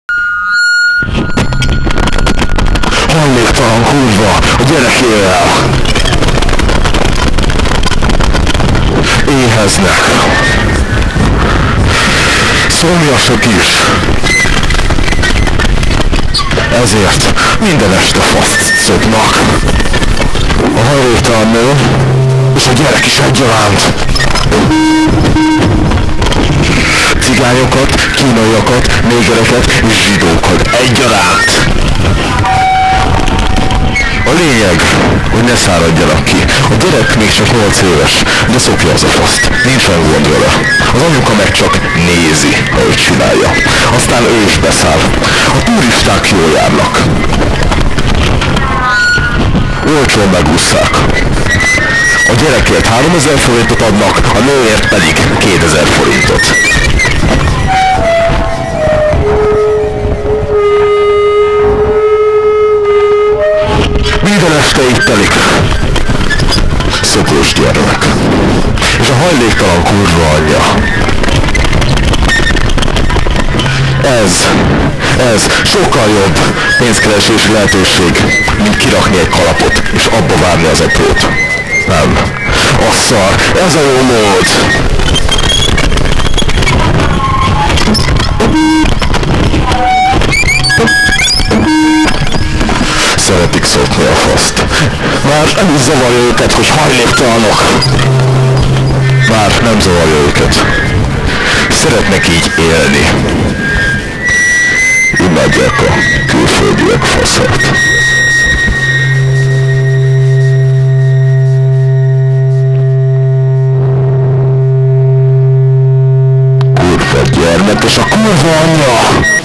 Hajléktalan kurva a gyerekével. Éheznek. Szomjasak is. Ezért minden este faszt szopnak. A hajléktalan nő és a gyerek is egyaránt. Cigányokat, kínaiakat, négereket és zsidókat egyaránt. A lényeg, hogy ne száradjanak ki. A gyerek még csak 8 éves, de szopja az a faszt. Nincsen gond vele. Az anyuka meg csak nézi, ha ő csinálja. Aztán ő is beszáll. A turisták jól járnak. Olcsón megússzák. A gyerekért 3000 forintot adnak, a nőért pedig 2000 forintot. Minden este itt telik szopós gyermek. És a hajléktalan kurva anyja. Ez sokkal jobb pénzkeresési lehetőség, mint kirakni egy kalapot, és abba várni az aprót. Nem. A szar. Ez a jó mód. Szeretik szopni a faszt. Már nem is zavarja őket, hogy hajléktalanok. Már nem zavarja őket. Szeretnek így élni. Imádják a külföldiek faszát. Kurva gyermek és a kurva anyja!